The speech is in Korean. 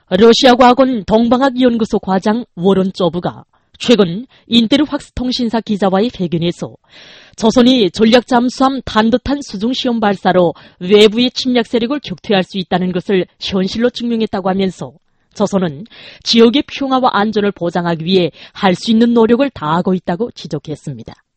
러시아 과학원 동방학연구소 과장 워런 조브가 최근 인테르 확스 통신사 기자와의 회견에서 조선이 전략 잠수함 단도탄 수중 시험 발사로 외부의 침략 세력을 격퇴할 수 있다는 것을 현실로 증명했다고 하면서 조선은 지역의 평화와 안전을 보장하기 위해 할 수 있는 노력을 다하고 있다고 지적했습니다.